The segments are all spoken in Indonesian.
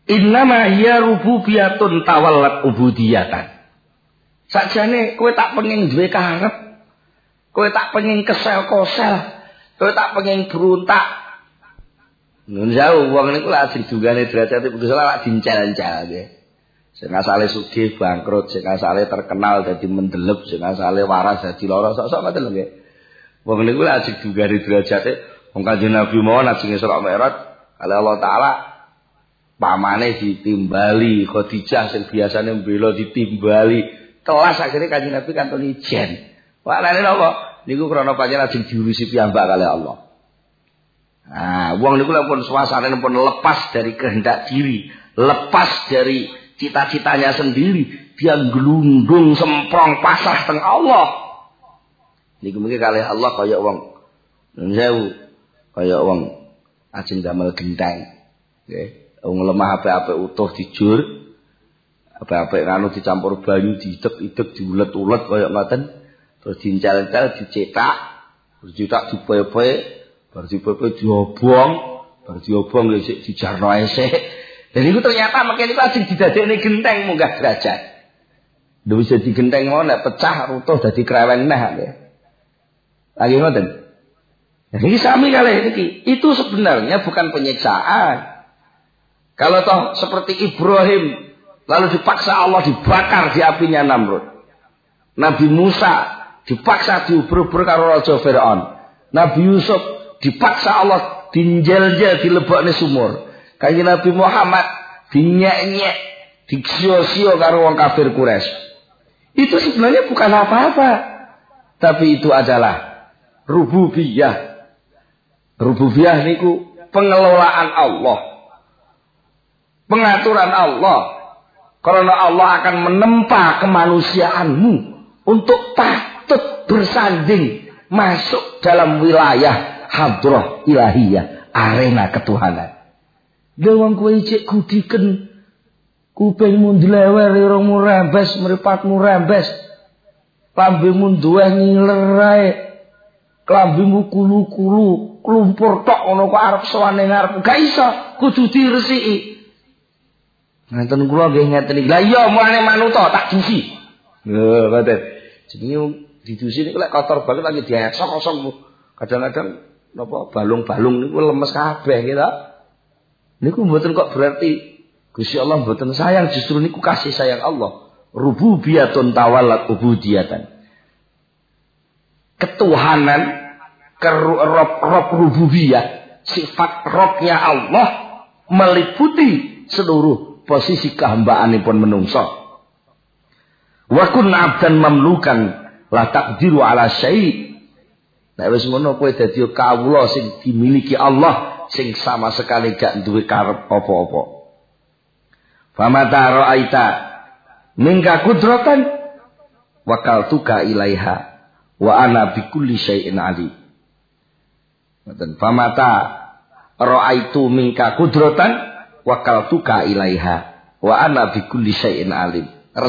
Innama hiya rububiyatun tawallat ubudiyatan. Sakjane kowe tak pengen duwe karep, kowe tak pengen kesel-kosel, kowe tak pengen berontak. Nun jauh wong niku lak didungane derajate Gusti Allah lak dincel-encel nggih. Sing asale sugih bangkrut, sing asale terkenal dadi mendelep, sing asale waras dadi lara, sok-sok ngoten lho nggih. Wong niku lak didungane derajate wong Kanjeng Nabi mawon ajeng Isra Mi'raj kali Allah taala pamane ditimbali, Khadijah sing biasane mbela ditimbali. Kelas akhirnya Kanjeng Nabi kantun ijen. Maknane napa? Niku krana pancen ajeng diurusi piyambak kali Allah. Nah, wong niku pun suasanane pun lepas dari kehendak diri, lepas dari cita-citanya sendiri, dia glundung semprong pasrah teng Allah. Niku mungkin kali Allah kaya wong nyewu, kaya wong ajeng damel genteng. Nggih, wong lemah apik-apik utuh dijur. Apa-apa kanu dicampur banyu, diidek-idek, diulet-ulet kaya ngoten. Terus dincel-encel, dicetak, terus dicetak dipoe-poe, bar dipoe-poe diobong, bar diobong lek dijarno esek. Dan itu ternyata makanya itu ajeng didadekne genteng munggah derajat. Lha bisa digenteng mau nek pecah rutuh dadi krewen neh nggih. Lagi ngoten. Nah, ini sami kali iki. Itu sebenarnya bukan penyiksaan. Kalau toh seperti Ibrahim lalu dipaksa Allah dibakar di apinya Namrud. Nabi Musa dipaksa diuber-uber karo raja Firaun. Nabi Yusuf dipaksa Allah dinjel-jel dilebokne sumur. Kanjeng Nabi Muhammad dinyek-nyek, disio-sio karo wong kafir Quraisy. Itu sebenarnya bukan apa-apa. Tapi itu adalah rububiyah. Rububiyah niku pengelolaan Allah. Pengaturan Allah. Karena Allah akan menempa kemanusiaanmu untuk patut bersanding masuk dalam wilayah hadrah ilahiyah, arena ketuhanan. Dewang kowe cek gudiken kupingmu ndlewer irungmu rembes, mripatmu rembes, lambemu duweh ngiler ae, klambimu kulu-kulu, klumpur tok ngono kok arep sowane ngarep, gak iso, kudu diresiki. Ngenten kula nggih ngeten iki. Lah iya mulane manuta tak dusi. Lho, ngoten. Jenenge didusi niku lek kotor banget lagi diesok-esok. Kadang-kadang napa balung-balung niku lemes kabeh gitu. Niku mboten kok berarti Gusti Allah mboten sayang, justru niku kasih sayang Allah. Rububiyatun tawallat ubudiyatan. Ketuhanan Rob rububiyah, sifat Robnya Allah meliputi seluruh posisi kehambaanipun menungso. Wa kun 'abdan mamlukan la taqdiru 'ala syai'. Nek wis ngono kowe dadi kawula sing dimiliki Allah sing sama sekali gak duwe karep apa-apa. Famata ra'aita minka qudratan wakaltuka ilaiha wa ana bikulli syai'in 'alim. Ngoten. Famata ra'aitu minka qudratan wakaltuka ilaiha wa ana bikulli syai'in alim.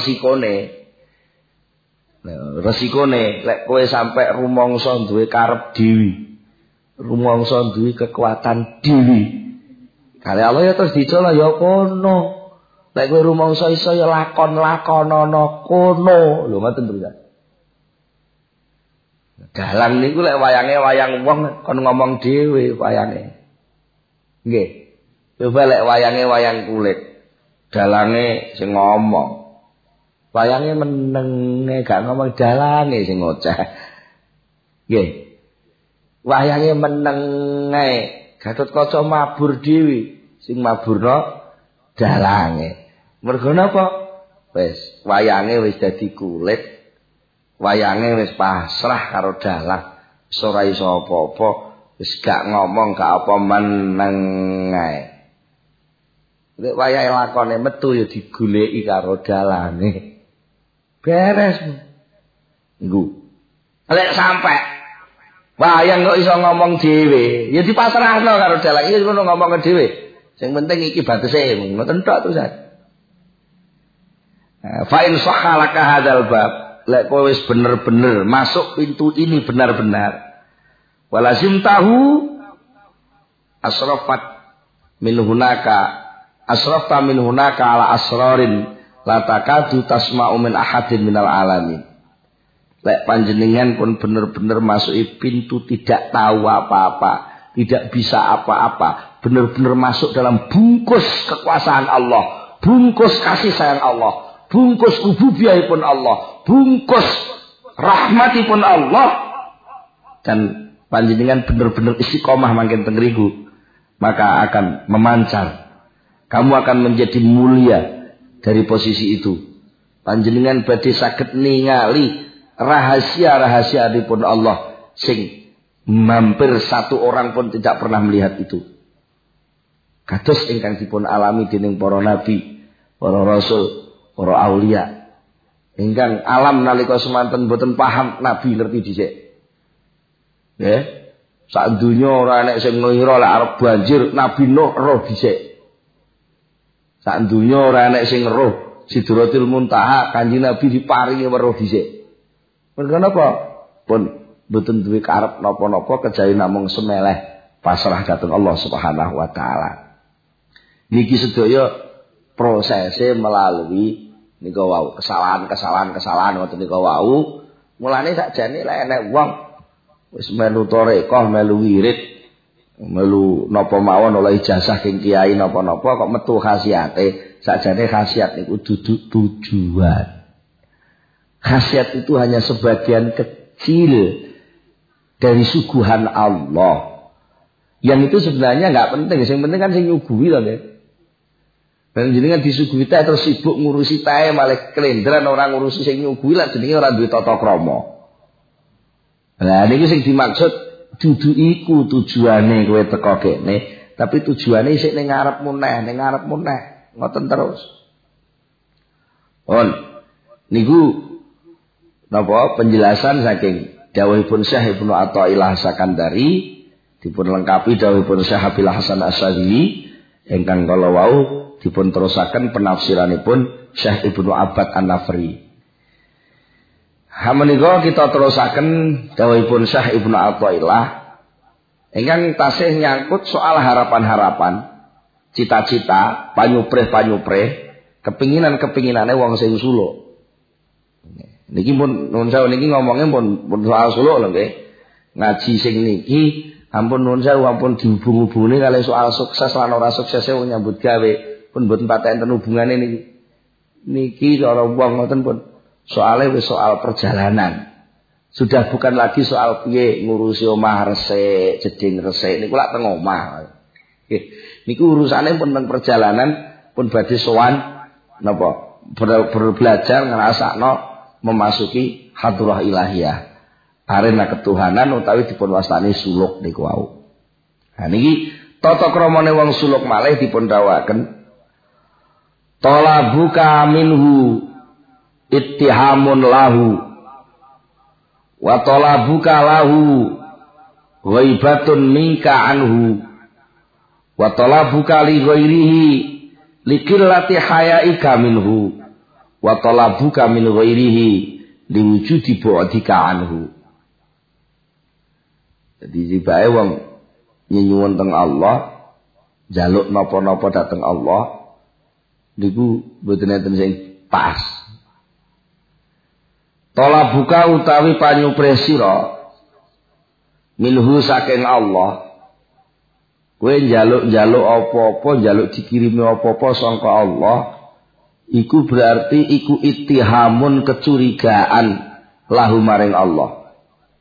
Resikone lek kowe sampe rumangsa duwe karep dhewe, rumangsa duwe kekuatan dhewe, kali Allah ya terus dicola ya kono. Lek kowe rumangsa iso ya lakon-lakonana kono. Lho ngoten to ya. Dalang niku lek wayange wayang wong kon ngomong dhewe wayange. Nggih. Coba lek wayange wayang kulit, dalange sing ngomong. Wayange menenge gak ngomong, dalange sing ngoceh. Nggih. Wayange menenge, Gatotkaca mabur dhewe, sing maburna dalange. Mergo napa? Wis wayange wis dadi kulit, wayange wis pasrah karo dalang, wis ora iso apa-apa, wis gak ngomong gak apa menenge. Lek wayahe lakone metu ya digoleki karo dalange. Beres. Nggo. Lek sampe wayang kok iso ngomong dhewe, ya dipasrahno karo dalang. Iki ngono ngomong dhewe. Sing penting iki batese, ngoten tok tulisan. Fa in sahhalaka hadzal bab, lek kowe wis bener-bener masuk pintu ini benar-benar. Walazim tahu asrafat min hunaka asrafta min hunaka ala asrarin la takadu tasma'u min ahadin minal alamin. Lek panjenengan pun bener-bener masuki pintu tidak tahu apa-apa, tidak bisa apa-apa, bener-bener masuk dalam bungkus kekuasaan Allah, bungkus kasih sayang Allah, bungkus rububiyahipun Allah, bungkus rahmatipun Allah, dan panjenengan bener-bener istiqomah mangken teng ngriku, maka akan memancar. Kamu akan menjadi mulia dari posisi itu. Panjenengan badhe saged ningali rahasia-rahasia dipun Allah sing mampir satu orang pun tidak pernah melihat itu. Kados ingkang dipun alami dening para nabi, para rasul, para aulia. Ingkang alam nalika semanten boten paham, nabi ngerti dhisik. Nggih. Sak donya ora enek sing ngira lek arep banjir, Nabi Nuh roh dhisik. Sak donya ora enek sing roh Sidratul Muntaha, Kanjeng Nabi diparingi weruh dhisik. Kenapa? Pun mboten duwe karep napa-napa kejawi namung semeleh pasrah dhateng Allah Subhanahu wa taala. Niki sedaya prosese melalui nika wau kesalahan ngoten nika wau. Mulane sakjane lek enek wong wis melu tarekah, melu wirid, melu napa mawon oleh ijazah king kiai napa-napa kok metu khasiate, sakjane khasiat niku dudu tujuan. Khasiat itu hanya sebagian kecil dari suguhan Allah. Yang itu sebenarnya enggak penting, yang penting kan sing nyuguhi lho nggih. Ben jenengan disuguhi tae terus sibuk ngurusi tae malah kelendran orang ngurusi sing nyuguhi lah jenenge ora duwe tata krama. Lah niku sing dimaksud dudu iku tujuane kowe teko kene, tapi tujuane isih ning ngarepmu neh, ngoten terus. Niku napa penjelasan saking dawuhipun Syekh Ibnu Athaillah Sakandari dipun lengkapi dawuhipun Syekh Abil Hasan Asy'ari ingkang kala wau dipun terusaken penafsiranipun Syekh Ibnu Abbad An-Nafri. Menika kita terusaken dawuhipun Syekh Ibnu Athaillah ingkang tasih nyangkut soal harapan-harapan, cita-cita, panyupreh-panyupreh, kepinginan-kepinginane wong sing suluk. Niki pun nun sewu niki ngomongnya pun soal suluk lho nggih. Ngaji sing niki ampun nun sewu ampun dihubung-hubungi kali soal sukses lan ora suksese wong nyambut gawe. Pun mboten patek enten hubungane niki. Niki cara wong ngoten pun soalnya wis soal perjalanan. Sudah bukan lagi soal piye ngurusi omah resik, jeding resik niku lak teng omah. Niku urusane pun teng perjalanan pun badhe sowan napa belajar ngrasakno memasuki hadrah ilahiyah, arena ketuhanan utawi dipun wastani suluk niku wau. Nah niki tata kramane wong suluk malih dipun dawuhaken talabuka minhu ittihamun lahu wa talabuka lahu ghaibatun minka anhu wa talabuka li ghairihi likillati hayaika minhu wa talabuka min ghairihi liwujudi bu'dika anhu. Jadi jibae wong nyuwun teng Allah, njaluk napa-napa dhateng Allah niku mboten enten sing pas. Talabuka utawi panyupreh sira minhu saking Allah. Kowe njaluk-njaluk apa-apa, njaluk dikirimi apa-apa sangka Allah. Iku berarti iku ittihamun kecurigaan lahu maring Allah.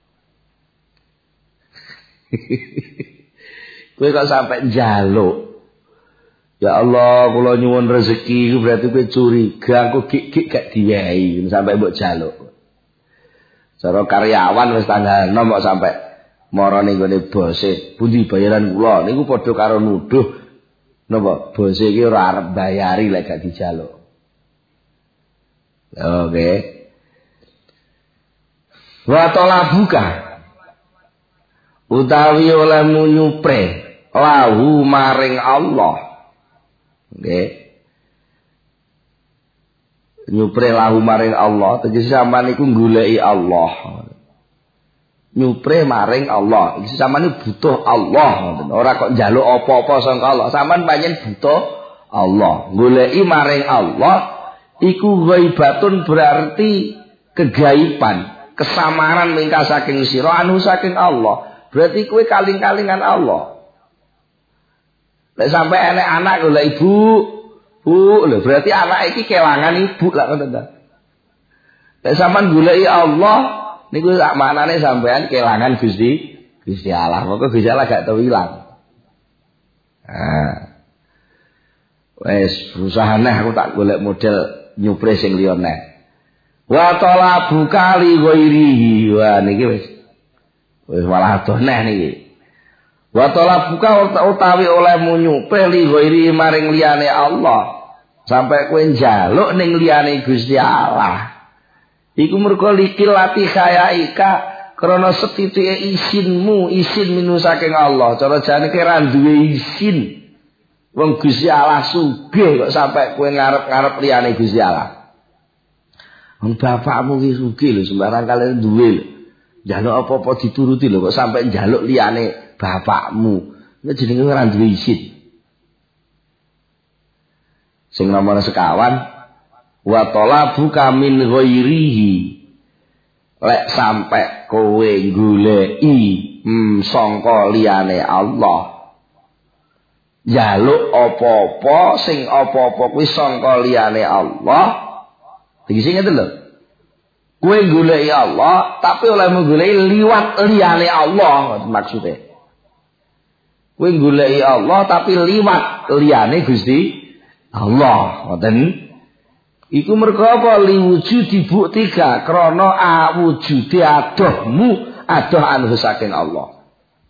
Kowe kok sampai njaluk. Ya Allah, kula nyuwun rezeki iku berarti kowe curiga, engko gik gak diwehi sampai mbok jaluk. Cara karyawan wis tanggal 6 kok sampai marane nggone bose, pundi bayaran kula niku padha karo nuduh napa bose iki ora arep bayari lek gak dijaluk. Oke. Wa talabuka utawi olehmu nyupre lahu maring Allah. Nggih. Nyupre lahu maring Allah tegese sampean iku goleki Allah. Nyupre maring Allah. Iki sampean butuh Allah ngoten. Ora kok njaluk apa-apa saka Allah. Sampean pancen butuh Allah. Goleki maring Allah iku ghaibatun berarti kegaiban, kesamaran mingka saking sira anu saking Allah. Berarti kowe kaling-kalingan Allah. Nek sampe enek anak golek ibu, Bu, lho berarti anak iki kelangan ibu lah ngoten ta. Nek sampean goleki Allah niku sak maknane sampean kelangan Gusti Allah. Moko Gusti Allah gak tau ilang. Nah. Wes berusaha neh aku tak golek model nyupre sing liya neh. Wa talabu kali ghairihi. Wah niki wis malah adoh neh niki. Wa talabuka utawi olehmu nyupre li ghairi maring liyane Allah. Sampai kowe njaluk ning liyane Gusti Allah. Iku mergo likil lati khayaika krana setitike isinmu, isin minu saking Allah. Cara jane kira duwe isin. Wong Gusti Allah sugih kok sampai kowe ngarep-ngarep liyane Gusti Allah. Wong bapakmu ki sugih lho sembarang kali duwe lho. Njaluk apa-apa dituruti lho kok sampai njaluk liyane bapakmu. Nek jenenge ora duwe isin. Sing nomor sekawan wa talabuka min ghairihi. Lek sampai kowe goleki sangka liyane Allah. Njaluk apa-apa sing apa-apa kuwi sangka liyane Allah. Iki ngeten lho. Kowe goleki Allah tapi oleh menggoleki liwat liyane Allah maksudnya. Kowe goleki Allah tapi liwat liyane Gusti Allah. Ngoten. Iku mergo apa liwujudi buktika krana awujude adohmu adoh anu saking Allah.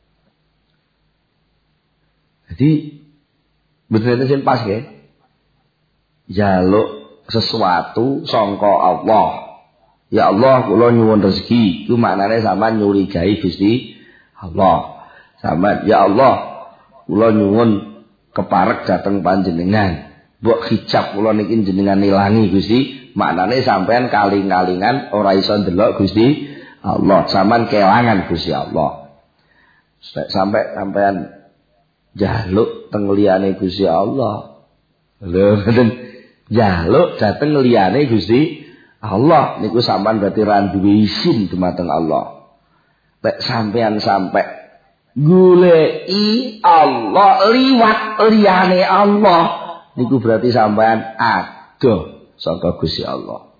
Jadi bener sing pas nggih. Jaluk sesuatu sangka Allah. Ya Allah kula nyuwun rezeki. Iku maknane sampean nyurigai Gusti Allah. Sampeyan ya Allah kula nyuwun keparek dhateng panjenengan. Mbok hijab kula niki jenengan ilangi Gusti. Maknane sampean kaling-kalingan ora iso ndelok Gusti Allah. Sampean kelangan Gusti Allah. Sampai sampean jaluk teng liyane Gusti Allah. Lho ngoten. Jaluk dhateng liyane Gusti Allah niku sampean berarti ra duwe isin dumateng Allah. Nek sampean sampai goleki Allah liwat liyane Allah niku berarti sampean adoh saka Gusti Allah.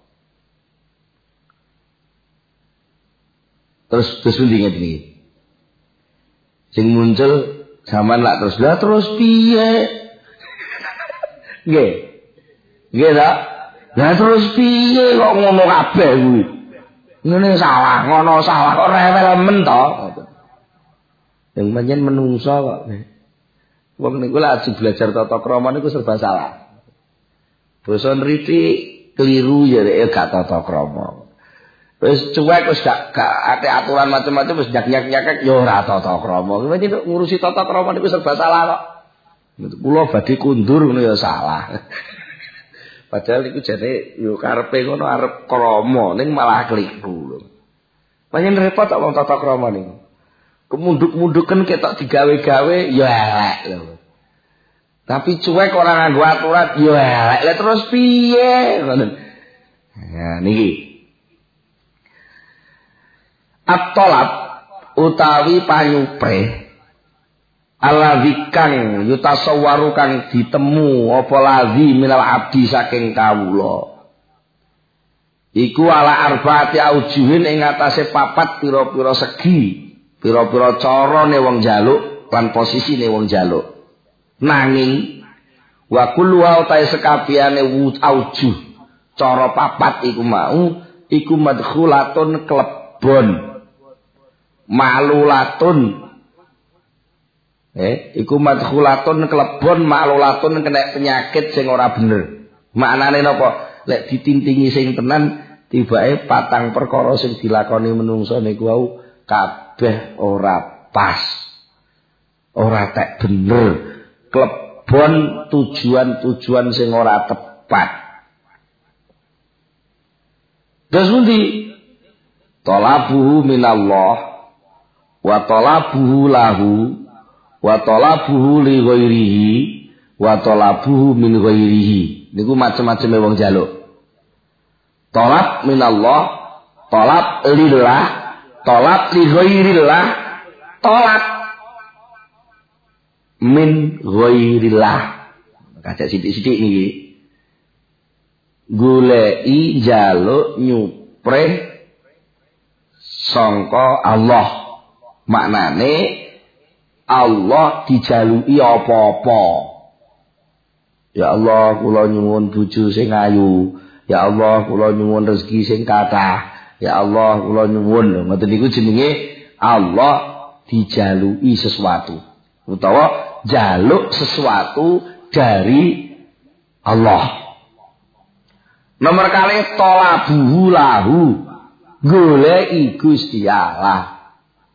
Terus pundi ngene iki. Sing muncul sampean lak terus piye? Nggih. Nggih ta? Lah terus piye kok ngono kabeh kuwi? Ngene salah, ngono salah kok rewel men to. Yang pancen menungso kok. Wong niku lagi belajar tata krama niku serba salah. Basa nriti keliru ya gak tata krama. Wis cuek wis gak ate aturan macam-macam wis nyak-nyak ya ora tata krama. Kuwi ngurusi tata krama niku serba salah kok. Kula badhe kundur ngono ya salah. Padahal iku jane yo karepe ngono arep krama ning malah keliru lho. Pancen repot kok wong tata krama niku. Kemunduk-munduken ketok digawe-gawe ya elek lho. Tapi cuek ora nganggo aturan ya elek. Lah terus piye ngoten. Ya niki. At-talab utawi panyupre alladzi kang yutasawwaru kang ditemu apa ladzi minal abdi saking kawula iku ala arbaati aujuhin ing atase papat pira-pira segi pira-pira carane wong njaluk lan posisine wong njaluk nanging wa kullu wa ta sekabehane aujuh cara papat iku mau iku madkhulatun klebon malulatun iku madkhulatun klebon malulatun kena penyakit sing ora bener. Maknane napa? Lek ditintingi sing tenan tibake patang perkara sing dilakoni menungso niku wau kabeh ora pas. Ora tek bener. Klebon tujuan-tujuan sing ora tepat. Terus pundi? Talabuhu minallah wa talabuhu lahu wa talabuhu li ghairihi wa talabuhu min ghairihi. Niku macam-macam wong njaluk. Talab minallah, talab lillah, talab li ghairillah, talab min ghairillah. Kacak sithik-sithik niki. Goleki njaluk nyupreh sangka Allah. Maknane Allah dijaluki apa-apa. Ya Allah, kula nyuwun bojo sing ayu. Ya Allah, kula nyuwun rezeki sing kathah. Ya Allah, kula nyuwun. Ngoten niku jenenge Allah dijaluki sesuatu. Utawa jaluk sesuatu dari Allah. Nomor kalih talabuhu lahu. Goleki Gusti Allah.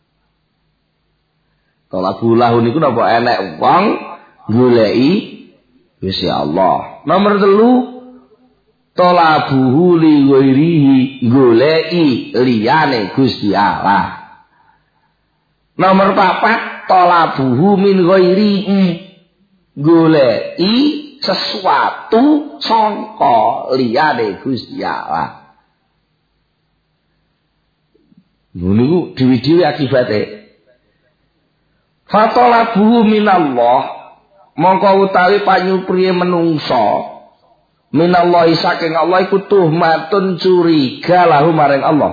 Talabuhu lahu niku napa enek wong goleki Gusti Allah. Nomor 3 talabuhu li ghairihi, goleki liyane Gusti Allah. Nomor 4 talabuhu min ghairihi, goleki sesuatu sangka liyane Gusti Allah. Niku dhewe-dhewe akibate. Fatalabuhu minallah, mongko utawi panyupriye menungso minallahi saking Allah iku tuhmatun curiga lahu maring Allah.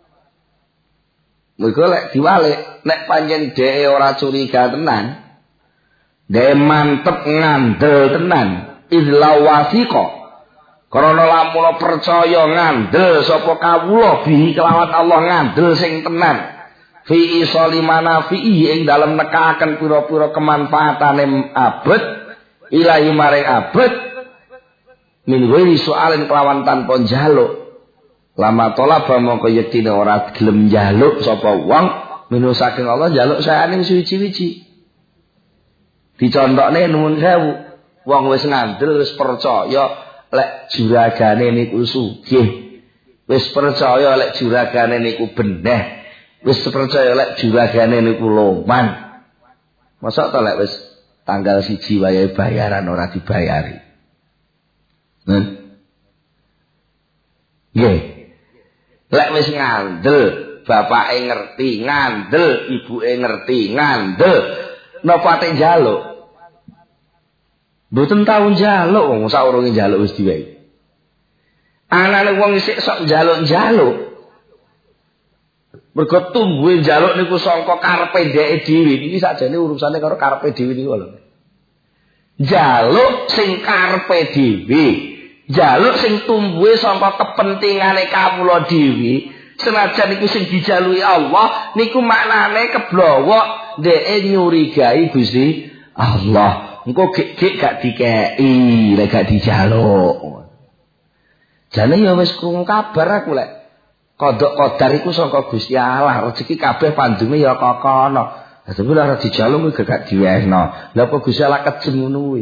Mergo lek diwalik, nek pancen dhek ora curiga tenan, dhek mantep ngandel tenan, idla wasiqa. Karena lamun percaya ngandel sapa kawula bihi kelawan Allah, ngandel sing tenan. Fi isali manafi'i ing dalem nekaken pira-pira kemanfaatane abet ilahi maring abet min ghairi soalen kelawan tanpa njaluk. Lama tolaba mongko yektine ora gelem njaluk sapa wong minu saking Allah, njaluk sayane suwi-wiji. Dicontokne nuwun sewu, wong wis ngandel wis percaya lek juragane niku sugih, wis percaya lek juragane niku beneh, wis percaya lek juragane niku loman. Mosok to lek wis tanggal 1 wayahe bayaran ora dibayari. Nggih. Lek wis ngandel, bapake ngerti, ngandel, ibuke ngerti, ngandel, napa ate njaluk? Mboten tau njaluk wong saurunge njaluk wis diwehi. Anane wong isih sok njaluk-njaluk. Mergo tumbuhe njaluk niku sangka karepe dheke dhewe. Iki sakjane urusane karo karepe dhewe niku lho. Njaluk sing karepe dhewe, njaluk sing tumbuhe sangka kepentingane kawula dhewe, senajan iku sing dijaluki Allah, niku maknane keblowok dheke nyurigai Gusti Allah. Engko gek gak dikeki, lek gak dijaluk. Jane ya wis krungu kabar aku lek kodok kodar iku saka Gusti Allah, rezeki kabeh pandume ya kokono. Lah tapi ora dijaluk kuwi gak diwehno. Lah apa Gusti Allah kejem ngono kuwi?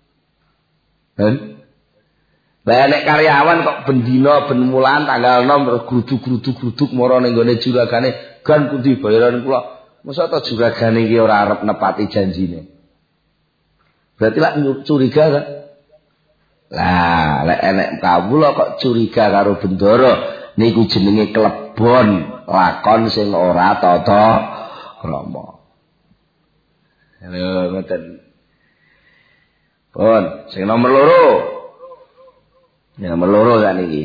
Lah nek karyawan kok bendina ben mulan tanggal 6 terus gruduk-gruduk mara ning gone juragane, gan pundi bayaran kula. Mosok ta juragane iki ora arep nepati janjine. Berarti lak curiga kan? Lah lek enek kawula kok curiga karo bendara, niku jenenge klebon, lakon sing ora tata krama. Halo ngoten. Pun sing nomor 2. Nomor 2 kan iki.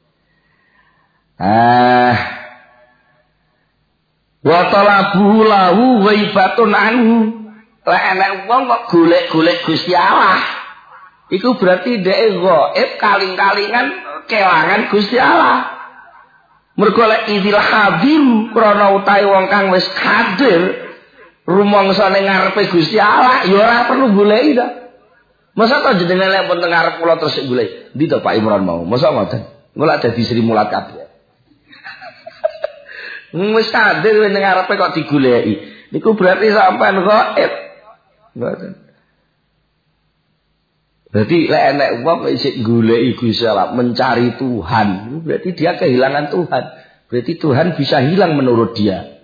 Wa talabu lahu ghaibatun anhu. Lek enek wong kok golek-golek Gusti Allah, iku berarti dhek ghaib kaling-kalingan kelangan Gusti Allah. Mergo lek idil hadir krana utahe wong kang wis hadir rumangsane ngarepe Gusti Allah, ya ora perlu goleki ta. Masa to jenengan lek pun teng ngarep kula terus golek. Ndi to Pak Imran mau? Masa ngoten? Engko lak dadi Sri Mulat kabeh. Wis hadir ning ngarepe kok digoleki. Niku berarti sampean ghaib. Ngoten. Berarti lek enek wong isih goleki Gusti Allah, mencari Tuhan, berarti dia kehilangan Tuhan. Berarti Tuhan bisa hilang menurut dia.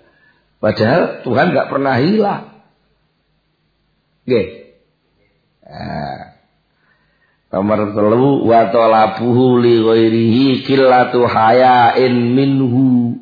Padahal Tuhan enggak pernah hilang. Nggih. Nomor 3 wa talabuhu li ghairihi qillatu haya'in minhu.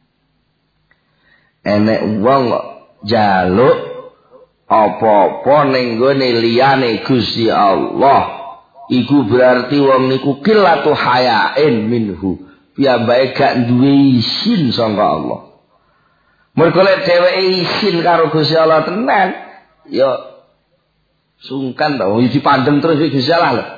Enek wong jaluk apa-apa ning gone liyane Gusti Allah. Iku berarti wong niku qillatu haya'in minhu. Piyambake gak duwe izin saka Allah. Mergo lek dheweke izin karo Gusti Allah tenan, ya sungkan to, dipandeng terus Gusti Allah lho.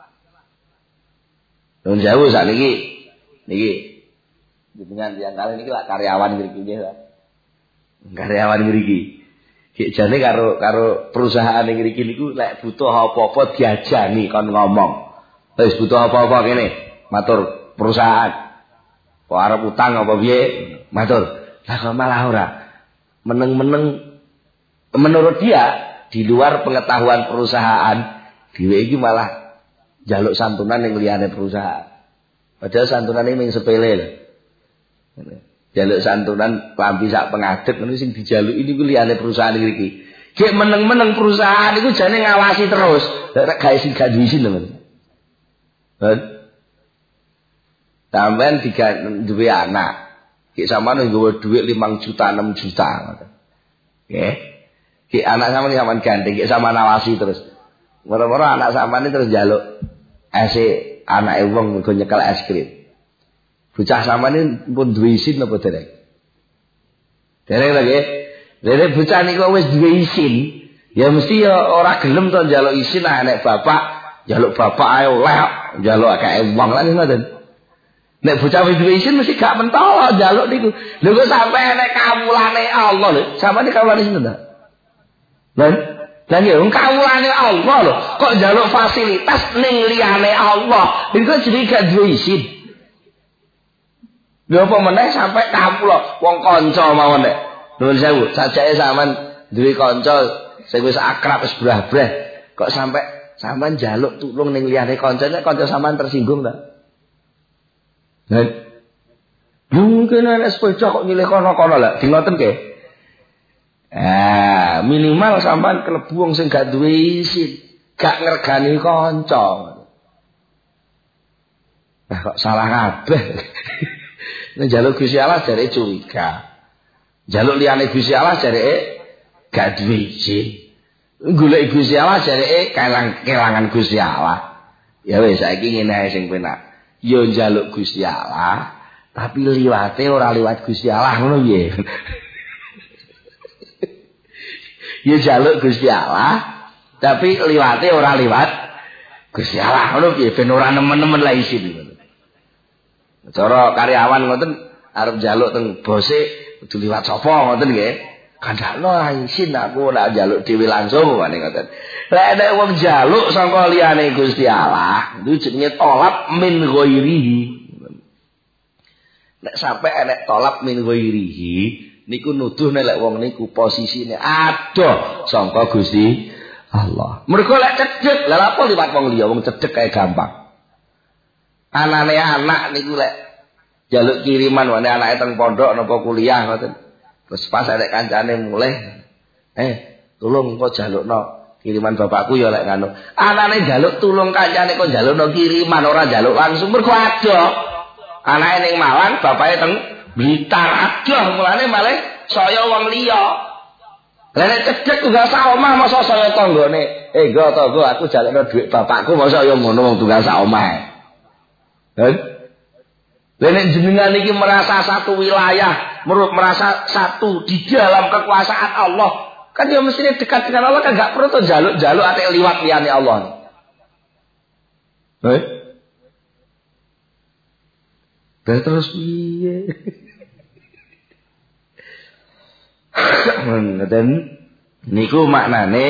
Nuwun sewu sakniki niki jenengan tiyang kali niki lak karyawan mriki nggih ta. Karyawan mriki. Ki jane karo perusahaan mriki niku lek butuh apa-apa diajani kon ngomong. Wis butuh apa-apa kene, matur perusahaan. Kok arep utang apa piye? Matur. Lah kok malah ora. Meneng-meneng menurut dia di luar pengetahuan perusahaan, dhewe iki malah jaluk santunan yang liyane perusahaan. Padahal santunan ini yang sepele lho. Jaluk santunan lampi sak pengadeg niku sing dijaluk ini ku liyane perusahaan iki. Gek meneng-meneng perusahaan iku jane ngawasi terus. Lek gawe sing gak duwe izin lho. Sampeyan duwe anak. Gek sampean nggawa dhuwit 5 juta 6 juta. Nggih. Gek anak sampean gandeng gek sampean awasi terus. Moro-moro anak sampean terus njaluk anake wong nggo nyekel es krim. Bocah sampean pun duwe izin apa dereng? Dereng lagi. Dereng bocah niku wis duwe izin, ya mesti ya ora gelem to njaluk izin nek bapak njaluk bapak ae oleh njaluk akeh wong lan ngoten. Nek bocah wis duwe izin mesti gak mentol njaluk niku. Lho kok sampe nek kawulane Allah lho, sampeyan kawulane sinten ta? Lan ya kawulane Allah lho, kok njaluk fasilitas ning liyane Allah. Iku jenenge gak duwe izin. Lha apa meneh sampe kawula wong kanca mawon nek. Nuwun sewu, sajake sampean duwe kanca sing wis akrab wis brah-brah, kok sampean njaluk tulung ning liyane kancane, kanca sampean tersinggung ta? Mungkin ana sepeda kok milih kono-kono lah, di ngoten nggih. Minimal sampean klebu wong sing gak duwe izin, gak ngergani kanca. Nah kok salah kabeh. Nek njaluk Gusti Allah jareke curiga. Njaluk liyane Gusti Allah jareke gak duwe izin. Golek Gusti Allah jareke kelangan Gusti Allah. Ya wis saiki ngene ae sing penak. Yo njaluk Gusti Allah, tapi liwate ora liwat Gusti Allah ngono piye? Yo njaluk Gusti Allah, tapi liwate ora liwat Gusti Allah ngono piye? Ben ora nemen-nemen la izin. Cara karyawan ngoten arep njaluk teng bose kudu liwat sapa ngoten nggih? Kandakno izin aku nek njaluk dhewe langsung ngene ngoten. Lek nek wong njaluk saka liyane Gusti Allah, itu jenenge tolab min ghairihi. Nek sampe enek tolab min ghairihi, niku nuduh nek wong niku posisine adoh saka Gusti Allah. Mergo lek cedhek, lha apa liwat wong liya, wong cedhek kae gampang. Anane anak niku lek njaluk kiriman wane anake teng pondok napa kuliah ngoten. Terus pas ada kancane mulai, tolong kok jalukno kiriman bapakku ya lek ngono. Anane njaluk tulung kancane kok njalukno kiriman ora njaluk langsung mergo adoh. Anake ning Malang, bapake teng Blitar adoh, mulane malah saya wong liya. Lah nek cedhek tunggal sak omah masa saya tanggane, nggo to nggo aku jalukno dhuwit bapakku masa ya ngono wong tunggal sak omah. Nek jenengan iki merasa satu wilayah, merasa satu di dalam kekuasaan Allah, kan dia mestinya dekat dengan Allah, kan gak perlu tuh jaluk-jaluk atau liwat liyane Allah. Terus piye? Ngoten niku maknane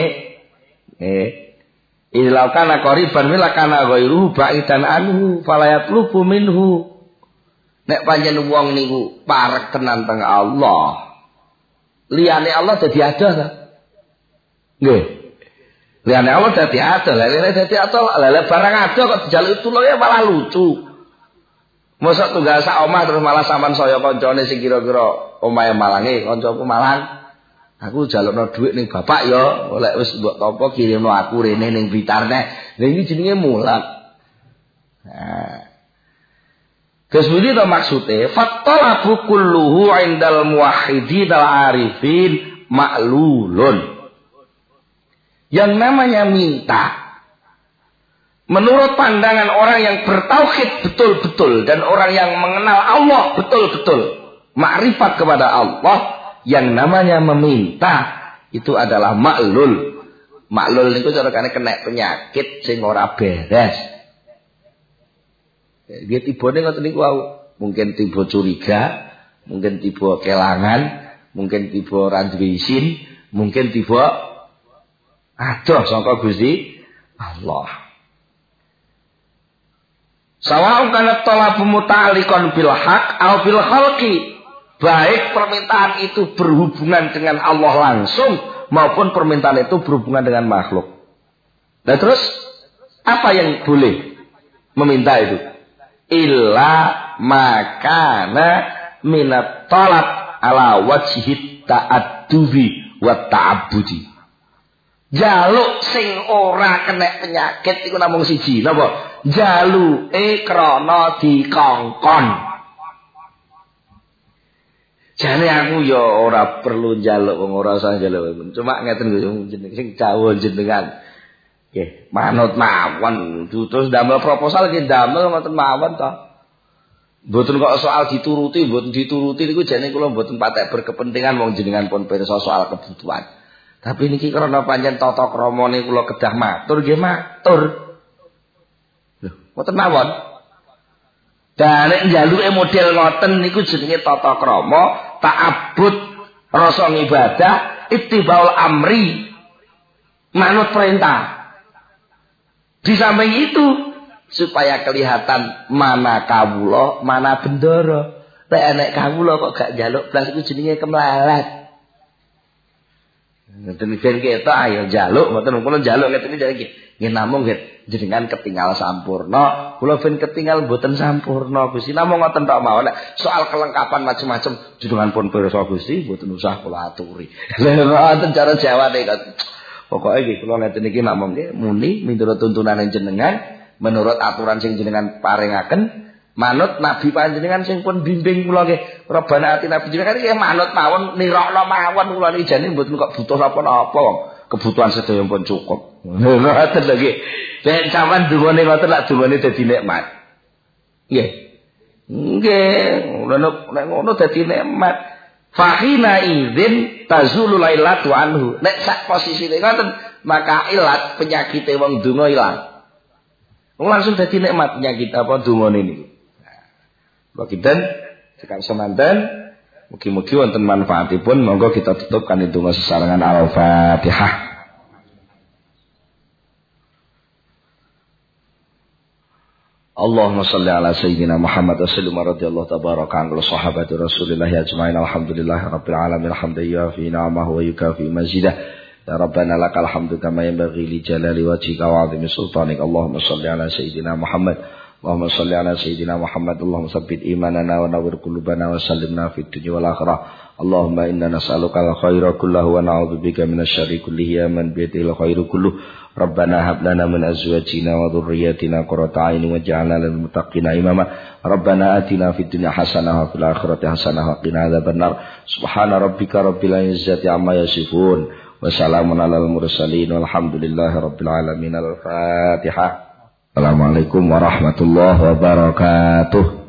ilaukan qoriban milakana ghairuhu ba'idan anhu falayatlubu minhu. Nek pancen wong niku parek tenan teng Allah, liyane Allah dadi ada ta? Nggih. Liyane Allah dadi ada, lha dadi ada, lha barang ada kok dijaluk tulung ya malah lucu. Mosok tunggal sak omah terus malah sampean saya kancane sing kira-kira omahe Malange, kancaku Malang. Aku jalukno dhuwit ning bapak ya, oleh wis mbok tampa kirimno aku rene ning Blitar neh. Lha iki jenenge mulat. Nah. Terus pundi to maksude? Fattalabu kulluhu 'indal muwahhidin al-arifin ma'lulun. Yang namanya minta menurut pandangan orang yang bertauhid betul-betul dan orang yang mengenal Allah betul-betul, makrifat kepada Allah, yang namanya meminta itu adalah maklul. Maklul niku cara kena penyakit sing ora beres. Dia tibane ngoten niku wau, mungkin tiba curiga, mungkin tiba kelangan, mungkin tiba ora duwe isin, mungkin tiba adoh sangka Gusti Allah. Sawa'un kana talabu muta'alliqan bil haqq aw bil khalqi. Baik permintaan itu berhubungan dengan Allah langsung maupun permintaan itu berhubungan dengan makhluk. Nah terus apa yang boleh meminta itu? Illa makana minat talab ala wajhit ta'addubi wa ta'abbudi. Jaluk sing ora kena penyakit iku namung siji, napa? Jaluke krana dikongkon. Jane aku ya ora perlu njaluk wong ora usah njaluk. Cuma ngeten jeneng sing Jawa jenengan. Nggih, manut mawon. Terus damel proposal nggih damel ngoten mawon to. Mboten kok soal dituruti, mboten dituruti niku jane kula mboten patek berkepentingan wong jenengan pun pirsa soal kebutuhan. Tapi niki karena pancen tata kramane kula kedah matur nggih matur. Lho, ngoten mawon. Dan nek njaluke model ngoten niku jenenge tata krama, ta'abbud, rasa ibadah, ittibaul amri, manut perintah. Di samping itu supaya kelihatan mana kawula, mana bendoro. Nek enek kawula kok gak njaluk blas iku jenenge kemlalet. Ngeten iki ketok ayo njaluk, mboten kula njaluk ngeten iki nggih namung jenengan ketinggal sampurna, kula ben ketinggal mboten sampurna Gusti. Namung ngoten tok mawon. Soal kelengkapan macam-macam jenengan pun pirsa Gusti, mboten usah kula aturi. Lha ngoten cara jawane kok. Pokoke iki kula ngeten iki namung nggih muni miturut tuntunan jenengan, menurut aturan sing jenengan paringaken, manut nabi panjenengan sing pun bimbing kula nggih. Robana ati nabi jenengan iki manut mawon, nirokno mawon kula niki jane mboten kok butuh napa-napa wong. Kebutuhan sedaya pun cukup. Ngoten lho nggih. Nek sampean dungane ngoten lak dungane dadi nikmat. Nggih. Nggih, nek ngono dadi nikmat. Fahina idzin tazulu lailatu anhu. Nek sak posisine ngoten, maka ilat penyakite wong donga ilang. Wong langsung dadi nikmat penyakit apa dungane niku. Nah, kinten sekal semanten mugi-mugi wonten manfaatipun. Monggo kita tutup kan donga sesarengan Al-Fatihah. Allahumma shalli ala sayyidina Muhammad wa sallim radhiyallahu tabaraka an sahabati Rasulillah ajmain. Alhamdulillahirabbil alamin hamdan yafi ni'amahu wa yukafi mazidah. Ya Rabbana lakal hamdu kama yanbaghi li jalali wajhika wa 'azimi sultanik. Allahumma shalli ala sayyidina Muhammad. Allahumma shalli ala sayyidina Muhammad. Allahumma tsabbit imanana wa nawwir qulubana wa sallimna fid dunya wal akhirah. Allahumma inna nas'aluka al-khaira kullahu wa na'udzubika minasyarri kullihi ya man bi yadihil khairu kulluh. Rabbana hab lana min azwajina wa dhurriyyatina qurrata a'yun waj'alna lil muttaqina imama. Rabbana atina fid dunya hasanah wa fil akhirati hasanah wa qina adzabannar. Subhana rabbika rabbil izzati amma yasifun wa salamun alal mursalin walhamdulillahi rabbil alamin. Al-Fatihah. Assalamualaikum warahmatullahi wabarakatuh.